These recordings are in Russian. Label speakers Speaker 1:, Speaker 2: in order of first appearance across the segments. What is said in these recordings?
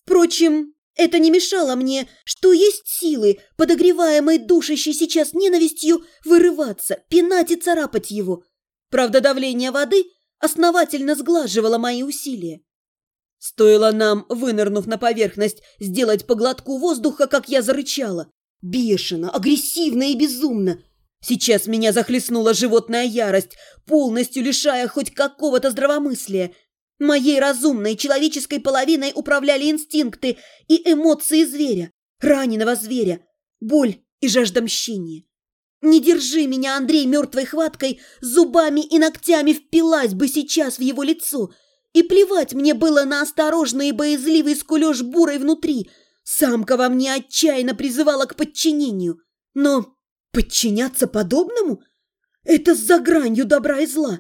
Speaker 1: Впрочем, это не мешало мне, что есть силы, подогреваемой душащей сейчас ненавистью, вырываться, пинать и царапать его. Правда, давление воды основательно сглаживало мои усилия. Стоило нам, вынырнув на поверхность, сделать по глотку воздуха, как я зарычала. Бешено, агрессивно и безумно. Сейчас меня захлестнула животная ярость, полностью лишая хоть какого-то здравомыслия. Моей разумной человеческой половиной управляли инстинкты и эмоции зверя, раненого зверя, боль и жажда мщения. Не держи меня, Андрей, мертвой хваткой, зубами и ногтями впилась бы сейчас в его лицо. И плевать мне было на осторожный и боязливый скулёж бурой внутри. Самка во мне отчаянно призывала к подчинению. Но подчиняться подобному? Это за гранью добра и зла.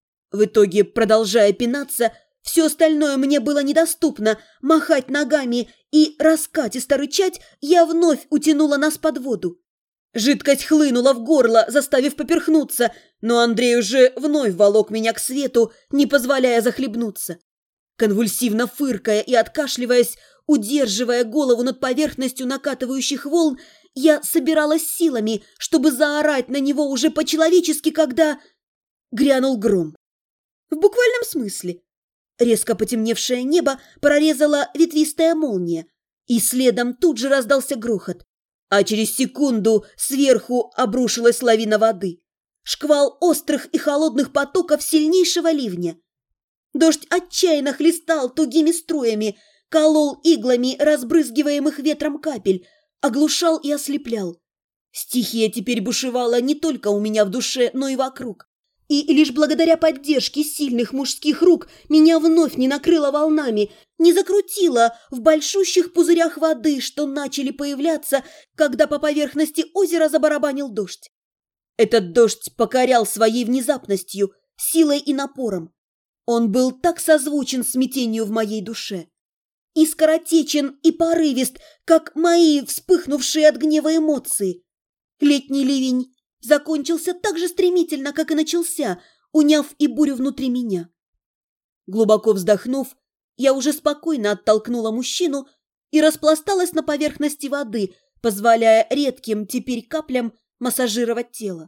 Speaker 1: В итоге, продолжая пинаться, все остальное мне было недоступно. Махать ногами и раскатисто рычать, я вновь утянула нас под воду. Жидкость хлынула в горло, заставив поперхнуться, но Андрей уже вновь волок меня к свету, не позволяя захлебнуться. Конвульсивно фыркая и откашливаясь, удерживая голову над поверхностью накатывающих волн, я собиралась силами, чтобы заорать на него уже по-человечески, когда грянул гром. В буквальном смысле. Резко потемневшее небо прорезала ветвистая молния, и следом тут же раздался грохот. А через секунду сверху обрушилась лавина воды. Шквал острых и холодных потоков сильнейшего ливня. Дождь отчаянно хлестал тугими струями, колол иглами разбрызгиваемых ветром капель, оглушал и ослеплял. Стихия теперь бушевала не только у меня в душе, но и вокруг. И лишь благодаря поддержке сильных мужских рук меня вновь не накрыло волнами, не закрутило в большущих пузырях воды, что начали появляться, когда по поверхности озера забарабанил дождь. Этот дождь покорял своей внезапностью, силой и напором. Он был так созвучен смятению в моей душе. И скоротечен, и порывист, как мои вспыхнувшие от гнева эмоции. Летний ливень закончился так же стремительно, как и начался, уняв и бурю внутри меня. Глубоко вздохнув, я уже спокойно оттолкнула мужчину и распласталась на поверхности воды, позволяя редким теперь каплям массажировать тело.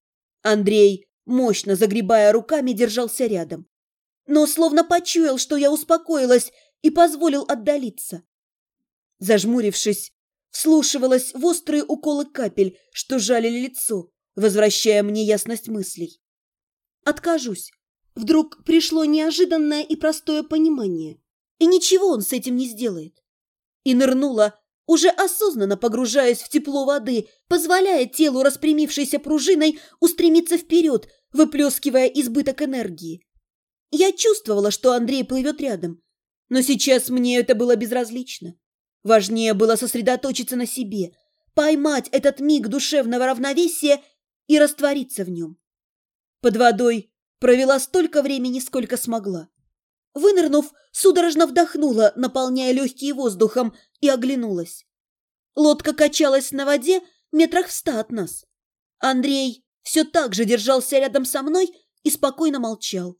Speaker 1: Андрей, мощно загребая руками, держался рядом, но словно почуял, что я успокоилась, и позволил отдалиться. Зажмурившись, вслушивалась в острые уколы капель, что жалили лицо, возвращая мне ясность мыслей. Откажусь. Вдруг пришло неожиданное и простое понимание, и ничего он с этим не сделает. И нырнула, уже осознанно погружаясь в тепло воды, позволяя телу, распрямившейся пружиной, устремиться вперед, выплескивая избыток энергии. Я чувствовала, что Андрей плывет рядом, но сейчас мне это было безразлично. Важнее было сосредоточиться на себе, поймать этот миг душевного равновесия и раствориться в нем. Под водой провела столько времени, сколько смогла. Вынырнув, судорожно вдохнула, наполняя легкие воздухом, и оглянулась. Лодка качалась на воде метрах в 100 от нас. Андрей все так же держался рядом со мной и спокойно молчал.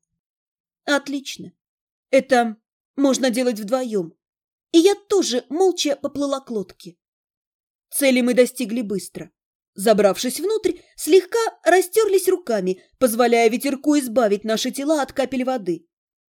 Speaker 1: Отлично. Это можно делать вдвоем. И я тоже молча поплыла к лодке. Цели мы достигли быстро. Забравшись внутрь, слегка растерлись руками, позволяя ветерку избавить наши тела от капель воды.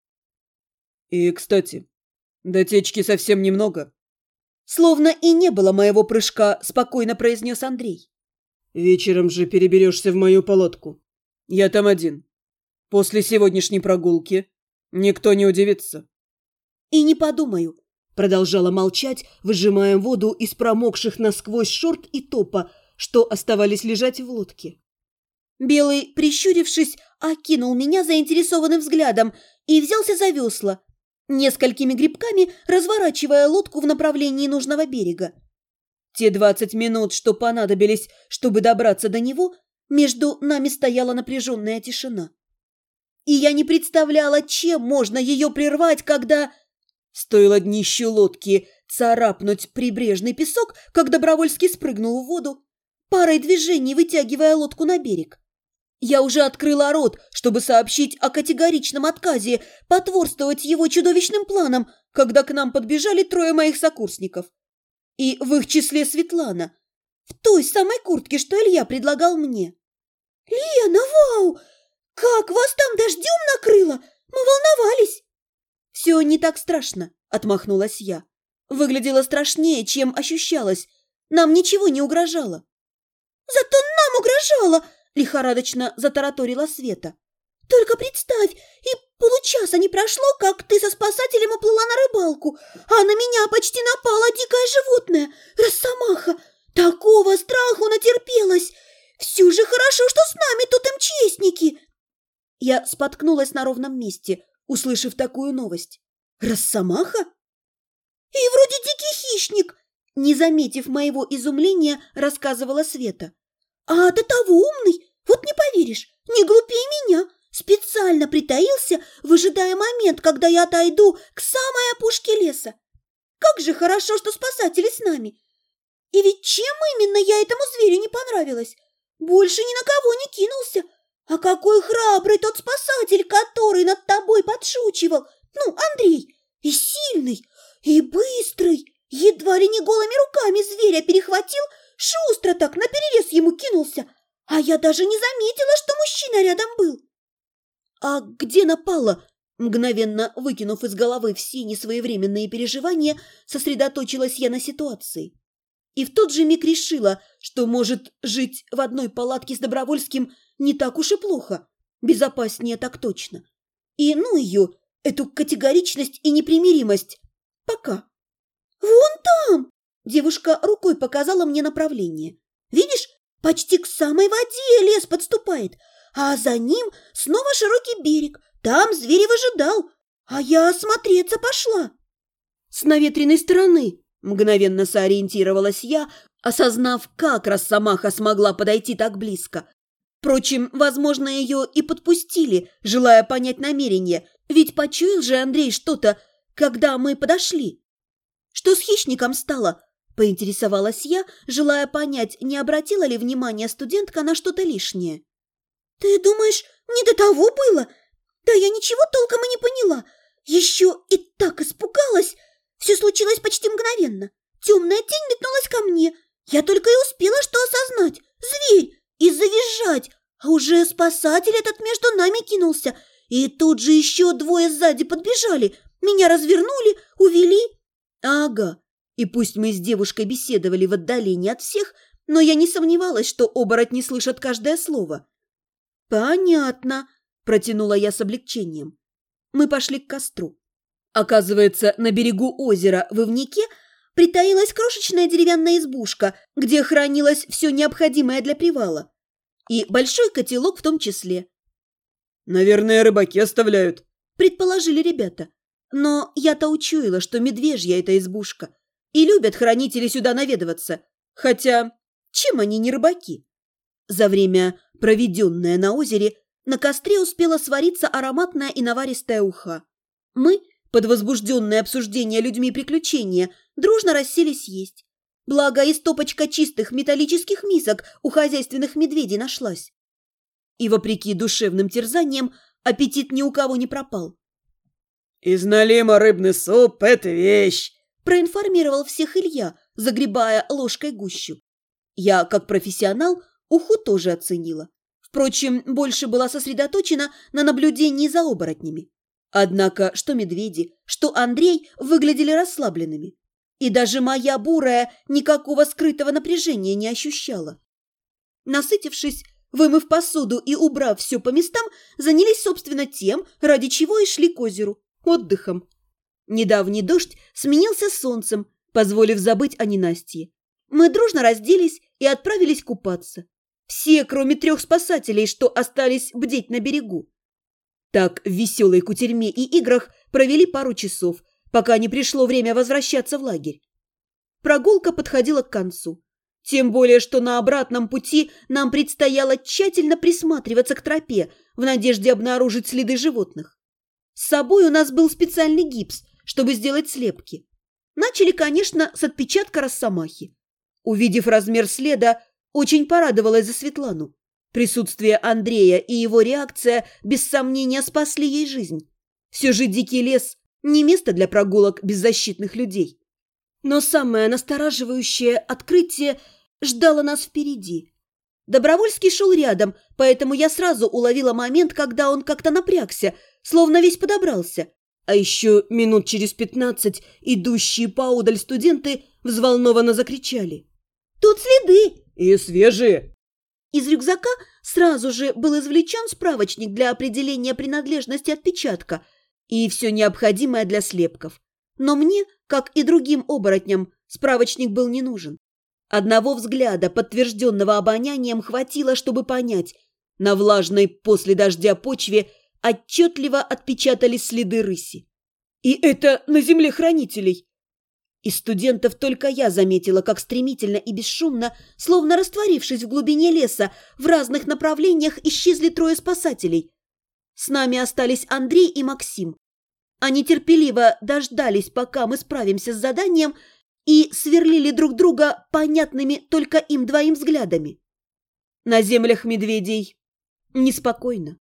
Speaker 2: И, кстати, до течки совсем немного.
Speaker 1: Словно и не было моего прыжка, спокойно произнес Андрей.
Speaker 2: Вечером же переберешься в мою палатку. Я там один. После сегодняшней прогулки никто не удивится.
Speaker 1: И не подумаю. Продолжала молчать, выжимая воду из промокших насквозь шорт и топа, что оставались лежать в лодке. Белый, прищурившись, окинул меня заинтересованным взглядом и взялся за весла, несколькими грибками разворачивая лодку в направлении нужного берега. Те 20 минут, что понадобились, чтобы добраться до него, между нами стояла напряженная тишина. И я не представляла, чем можно ее прервать, когда... Стоило днищу лодки царапнуть прибрежный песок, как Добровольский спрыгнул в воду, парой движений вытягивая лодку на берег. Я уже открыла рот, чтобы сообщить о категоричном отказе потворствовать его чудовищным планам, когда к нам подбежали трое моих сокурсников. И в их числе Светлана, в той самой куртке, что Илья предлагал мне. «Лена, вау! Как вас там дождем накрыло? Мы волновались!» «Все не так страшно», — отмахнулась я. «Выглядело страшнее, чем ощущалось. Нам ничего не угрожало». «Зато нам угрожало!» — лихорадочно затараторила Света. «Только представь, и получаса не прошло, как ты со спасателем уплыла на рыбалку, а на меня почти напало дикое животное, росомаха. Такого страху натерпелась! Все же хорошо, что с нами тут МЧСники!» Я споткнулась на ровном месте, услышав такую новость. «Росомаха?» «И вроде дикий хищник!» Не заметив моего изумления, рассказывала Света. «А до того умный, вот не поверишь, не глупее меня, специально притаился, выжидая момент, когда я отойду к самой опушке леса. Как же хорошо, что спасатели с нами! И ведь чем именно я этому зверю не понравилась? Больше ни на кого не кинулся. А какой храбрый тот спасатель, который над тобой подшучивал! Ну, Андрей, и сильный, и быстрый! Едва ли не голыми руками зверя перехватил, шустро так наперерез ему кинулся, а я даже не заметила, что мужчина рядом был». «А где напала?» Мгновенно выкинув из головы все несвоевременные переживания, сосредоточилась я на ситуации. И в тот же миг решила, что, может, жить в одной палатке с Добровольским не так уж и плохо. Безопаснее так точно. И ну ее, эту категоричность и непримиримость. Пока. «Вон там!» – девушка рукой показала мне направление. «Видишь, почти к самой воде лес подступает, а за ним снова широкий берег. Там зверь выжидал, а я осмотреться пошла». «С наветренной стороны», – мгновенно сориентировалась я, осознав, как росомаха смогла подойти так близко. Впрочем, возможно, ее и подпустили, желая понять намерение, ведь почуял же Андрей что-то, когда мы подошли. «Что с хищником стало?» – поинтересовалась я, желая понять, не обратила ли внимание студентка на что-то лишнее. «Ты думаешь, не до того было? Да я ничего толком и не поняла. Еще и так испугалась. Все случилось почти мгновенно. Темная тень метнулась ко мне. Я только и успела что осознать. Зверь! И завизжать. А уже спасатель этот между нами кинулся. И тут же еще двое сзади подбежали. Меня развернули, увели». «Ага, и пусть мы с девушкой беседовали в отдалении от всех, но я не сомневалась, что оборотни слышат каждое слово». «Понятно», – протянула я с облегчением. Мы пошли к костру. Оказывается, на берегу озера в Ивнике притаилась крошечная деревянная избушка, где хранилось все необходимое для привала. И большой котелок в том числе.
Speaker 2: «Наверное, рыбаки оставляют»,
Speaker 1: – предположили ребята. Но я-то учуяла, что медвежья эта избушка, и любят хранители сюда наведываться. Хотя, чем они не рыбаки? За время, проведенное на озере, на костре успела свариться ароматная и наваристая уха. Мы, под возбужденное обсуждение людьми приключения, дружно расселись есть. Благо и стопочка чистых металлических мисок у хозяйственных медведей нашлась. И, вопреки душевным терзаниям, аппетит ни у кого не пропал.
Speaker 2: «Из налима рыбный суп – это вещь!»
Speaker 1: – проинформировал всех Илья, загребая ложкой гущу. Я, как профессионал, уху тоже оценила. Впрочем, больше была сосредоточена на наблюдении за оборотнями. Однако что медведи, что Андрей выглядели расслабленными. И даже моя бурая никакого скрытого напряжения не ощущала. Насытившись, вымыв посуду и убрав все по местам, занялись, собственно, тем, ради чего и шли к озеру. Отдыхом. Недавний дождь сменился солнцем, позволив забыть о ненастье. Мы дружно разделись и отправились купаться. Все, кроме 3 спасателей, что остались бдеть на берегу. Так в веселой кутерьме и играх провели пару часов, пока не пришло время возвращаться в лагерь. Прогулка подходила к концу. Тем более, что на обратном пути нам предстояло тщательно присматриваться к тропе в надежде обнаружить следы животных. С собой у нас был специальный гипс, чтобы сделать слепки. Начали, конечно, с отпечатка росомахи. Увидев размер следа, очень порадовалась за Светлану. Присутствие Андрея и его реакция без сомнения спасли ей жизнь. Все же дикий лес Не место для прогулок беззащитных людей. Но самое настораживающее открытие ждало нас впереди. Добровольский шел рядом, поэтому я сразу уловила момент, когда он как-то напрягся, словно весь подобрался. А еще минут через 15 идущие поодаль студенты взволнованно закричали: «Тут следы!»
Speaker 2: «И свежие!»
Speaker 1: Из рюкзака сразу же был извлечен справочник для определения принадлежности отпечатка и все необходимое для слепков. Но мне, как и другим оборотням, справочник был не нужен. Одного взгляда, подтвержденного обонянием, хватило, чтобы понять: на влажной после дождя почве отчетливо отпечатались следы рыси.
Speaker 2: «И это на земле хранителей!»
Speaker 1: Из студентов только я заметила, как стремительно и бесшумно, словно растворившись в глубине леса, в разных направлениях исчезли трое спасателей. С нами остались Андрей и Максим. Они терпеливо дождались, пока мы справимся с заданием, и сверлили друг друга понятными только им двоим взглядами. На землях медведей неспокойно.